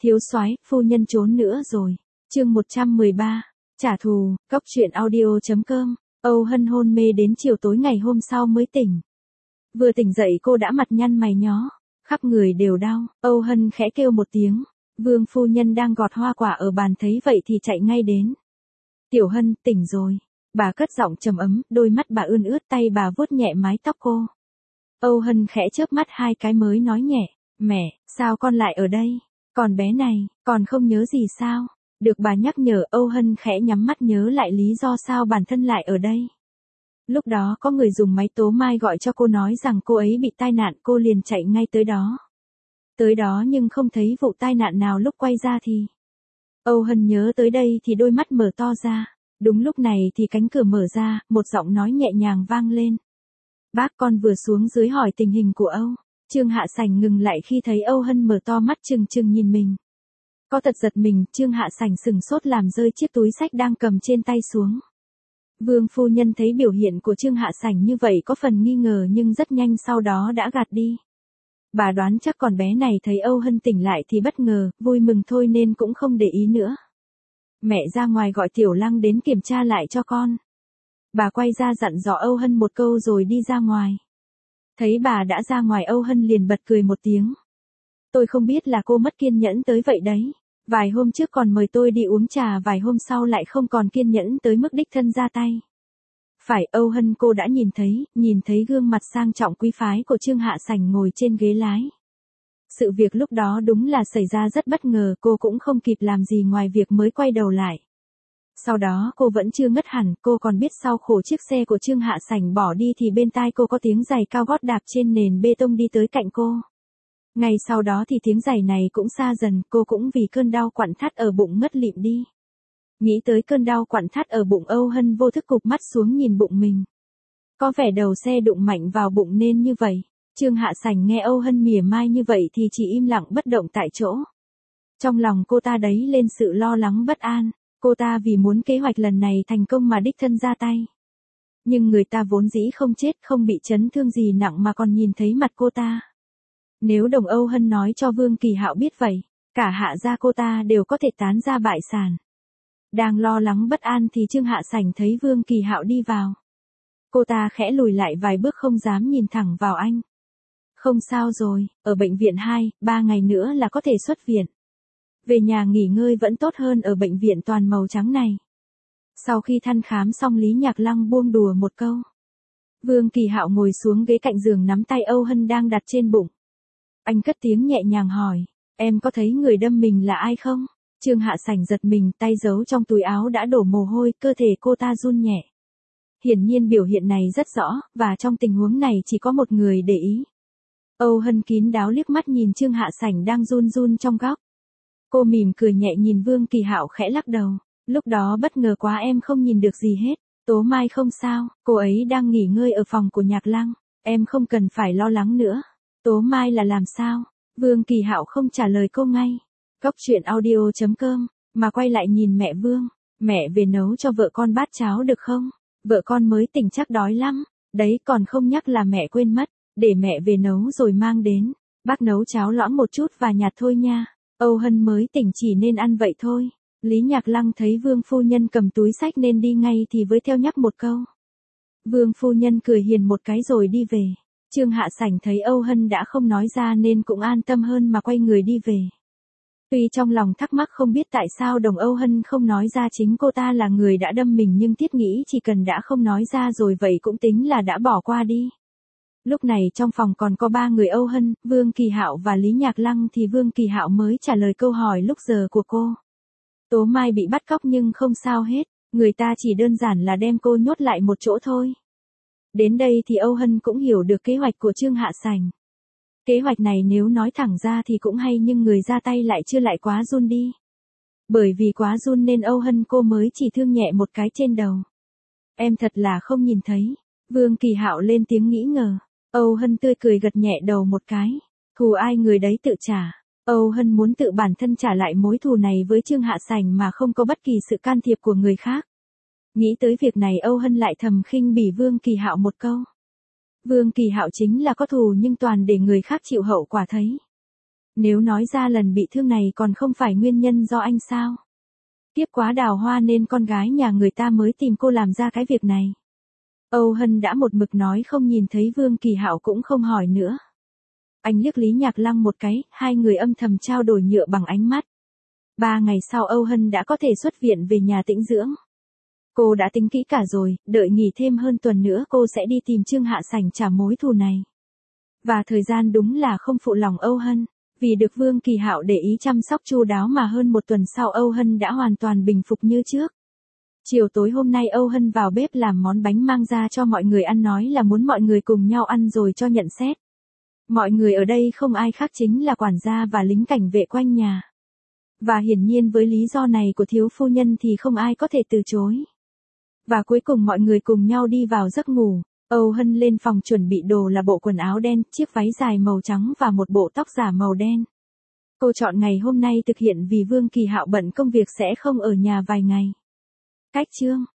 Thiếu soái, phu nhân trốn nữa rồi. Chương 113. Trả thù. Cốc truyện audio.com. Âu Hân hôn mê đến chiều tối ngày hôm sau mới tỉnh. Vừa tỉnh dậy cô đã mặt nhăn mày nhó, khắp người đều đau. Âu Hân khẽ kêu một tiếng. Vương phu nhân đang gọt hoa quả ở bàn thấy vậy thì chạy ngay đến. Tiểu Hân, tỉnh rồi. Bà cất giọng trầm ấm, đôi mắt bà ươn ướt, tay bà vuốt nhẹ mái tóc cô. Âu Hân khẽ chớp mắt hai cái mới nói nhẹ. Mẹ, sao con lại ở đây? Còn bé này, còn không nhớ gì sao? Được bà nhắc nhở, Âu Hân khẽ nhắm mắt nhớ lại lý do sao bản thân lại ở đây. Lúc đó có người dùng máy tố mai gọi cho cô nói rằng cô ấy bị tai nạn, cô liền chạy ngay tới đó. Tới đó nhưng không thấy vụ tai nạn nào, lúc quay ra thì... Âu Hân nhớ tới đây thì đôi mắt mở to ra. Đúng lúc này thì cánh cửa mở ra, một giọng nói nhẹ nhàng vang lên. Bác, con vừa xuống dưới hỏi tình hình của Âu. Trương Hạ Sảnh ngừng lại khi thấy Âu Hân mở to mắt trừng trừng nhìn mình. Có tật giật mình, Trương Hạ Sảnh sừng sốt làm rơi chiếc túi xách đang cầm trên tay xuống. Vương phu nhân thấy biểu hiện của Trương Hạ Sảnh như vậy có phần nghi ngờ nhưng rất nhanh sau đó đã gạt đi. Bà đoán chắc con bé này thấy Âu Hân tỉnh lại thì bất ngờ, vui mừng thôi nên cũng không để ý nữa. Mẹ ra ngoài gọi Tiểu Lăng đến kiểm tra lại cho con. Bà quay ra dặn dò Âu Hân một câu rồi đi ra ngoài. Thấy bà đã ra ngoài, Âu Hân liền bật cười một tiếng. Tôi không biết là cô mất kiên nhẫn tới vậy đấy. Vài hôm trước còn mời tôi đi uống trà, vài hôm sau lại không còn kiên nhẫn tới mức đích thân ra tay. Phải, Âu Hân, cô đã nhìn thấy gương mặt sang trọng quý phái của Trương Hạ Sảnh ngồi trên ghế lái. Sự việc lúc đó đúng là xảy ra rất bất ngờ, cô cũng không kịp làm gì ngoài việc mới quay đầu lại. Sau đó cô vẫn chưa ngất hẳn, cô còn biết sau khổ chiếc xe của Trương Hạ Sảnh bỏ đi thì bên tai cô có tiếng giày cao gót đạp trên nền bê tông đi tới cạnh cô. Ngay sau đó thì tiếng giày này cũng xa dần, cô cũng vì cơn đau quặn thắt ở bụng ngất lịm đi. Nghĩ tới cơn đau quặn thắt ở bụng, Âu Hân vô thức cụp mắt xuống nhìn bụng mình. Có vẻ đầu xe đụng mạnh vào bụng nên như vậy. Trương Hạ Sảnh nghe Âu Hân mỉa mai như vậy thì chỉ im lặng bất động tại chỗ. Trong lòng cô ta đấy lên sự lo lắng bất an. Cô ta vì muốn kế hoạch lần này thành công mà đích thân ra tay. Nhưng người ta vốn dĩ không chết, không bị chấn thương gì nặng mà còn nhìn thấy mặt cô ta. Nếu đồng Âu Hân nói cho Vương Kỳ Hạo biết vậy, cả Hạ gia cô ta đều có thể tán ra bại sản. Đang lo lắng bất an thì Trương Hạ Sảnh thấy Vương Kỳ Hạo đi vào. Cô ta khẽ lùi lại vài bước không dám nhìn thẳng vào anh. Không sao rồi, ở bệnh viện 2-3 ngày nữa là có thể xuất viện. Về nhà nghỉ ngơi vẫn tốt hơn ở bệnh viện toàn màu trắng này. Sau khi thăm khám xong, Lý Nhạc Lăng buông đùa một câu. Vương Kỳ Hạo ngồi xuống ghế cạnh giường nắm tay Âu Hân đang đặt trên bụng. Anh cất tiếng nhẹ nhàng hỏi, em có thấy người đâm mình là ai không? Trương Hạ Sảnh giật mình, tay giấu trong túi áo đã đổ mồ hôi, cơ thể cô ta run nhẹ. Hiển nhiên biểu hiện này rất rõ, và trong tình huống này chỉ có một người để ý. Âu Hân kín đáo liếc mắt nhìn Trương Hạ Sảnh đang run run trong góc. Cô mỉm cười nhẹ nhìn Vương Kỳ Hạo khẽ lắc đầu. Lúc đó bất ngờ quá, em không nhìn được gì hết. Tố Mai không sao, cô ấy đang nghỉ ngơi ở phòng của Nhạc Lăng. Em không cần phải lo lắng nữa. Tố Mai là làm sao? Vương Kỳ Hạo không trả lời cô ngay. Cốc truyện audio.com, mà quay lại nhìn mẹ Vương. Mẹ về nấu cho vợ con bát cháo được không? Vợ con mới tỉnh chắc đói lắm. Đấy, còn không nhắc là mẹ quên mất. Để mẹ về nấu rồi mang đến. Bác nấu cháo loãng một chút và nhạt thôi nha. Âu Hân mới tỉnh chỉ nên ăn vậy thôi. Lý Nhạc Lăng thấy Vương phu nhân cầm túi xách nên đi ngay thì với theo nhắc một câu. Vương phu nhân cười hiền một cái rồi đi về. Trương Hạ Sảnh thấy Âu Hân đã không nói ra nên cũng an tâm hơn mà quay người đi về. Tuy trong lòng thắc mắc không biết tại sao đồng Âu Hân không nói ra chính cô ta là người đã đâm mình, nhưng thiết nghĩ chỉ cần đã không nói ra rồi vậy cũng tính là đã bỏ qua đi. Lúc này trong phòng còn có 3 người Âu Hân, Vương Kỳ Hạo và Lý Nhạc Lăng thì Vương Kỳ Hạo mới trả lời câu hỏi lúc giờ của cô. Tố Mai bị bắt cóc nhưng không sao hết, người ta chỉ đơn giản là đem cô nhốt lại một chỗ thôi. Đến đây thì Âu Hân cũng hiểu được kế hoạch của Trương Hạ Sảnh. Kế hoạch này nếu nói thẳng ra thì cũng hay nhưng người ra tay lại chưa lại quá run đi. Bởi vì quá run nên Âu Hân cô mới chỉ thương nhẹ một cái trên đầu. Em thật là không nhìn thấy. Vương Kỳ Hạo lên tiếng nghĩ ngờ. Âu Hân tươi cười gật nhẹ đầu một cái. Thù ai người đấy tự trả. Âu Hân muốn tự bản thân trả lại mối thù này với Trương Hạ Sảnh mà không có bất kỳ sự can thiệp của người khác. Nghĩ tới việc này Âu Hân lại thầm khinh bỉ Vương Kỳ Hạo một câu. Vương Kỳ Hạo chính là có thù nhưng toàn để người khác chịu hậu quả thấy. Nếu nói ra lần bị thương này còn không phải nguyên nhân do anh sao? Tiếp quá đào hoa nên con gái nhà người ta mới tìm cô làm ra cái việc này. Âu Hân đã một mực nói không nhìn thấy Vương Kỳ Hạo cũng không hỏi nữa. Anh liếc Lý Nhạc Lăng một cái, hai người âm thầm trao đổi nhựa bằng ánh mắt. 3 ngày sau Âu Hân đã có thể xuất viện về nhà tĩnh dưỡng. Cô đã tính kỹ cả rồi, đợi nghỉ thêm hơn tuần nữa cô sẽ đi tìm Trương Hạ Sảnh trả mối thù này. Và thời gian đúng là không phụ lòng Âu Hân, vì được Vương Kỳ Hạo để ý chăm sóc chu đáo mà hơn một tuần sau Âu Hân đã hoàn toàn bình phục như trước. Chiều tối hôm nay Âu Hân vào bếp làm món bánh mang ra cho mọi người ăn, nói là muốn mọi người cùng nhau ăn rồi cho nhận xét. Mọi người ở đây không ai khác chính là quản gia và lính cảnh vệ quanh nhà. Và hiển nhiên với lý do này của thiếu phu nhân thì không ai có thể từ chối. Và cuối cùng mọi người cùng nhau đi vào giấc ngủ. Âu Hân lên phòng chuẩn bị đồ là bộ quần áo đen, chiếc váy dài màu trắng và một bộ tóc giả màu đen. Cô chọn ngày hôm nay thực hiện vì Vương Kỳ Hạo bận công việc sẽ không ở nhà vài ngày. Cách chương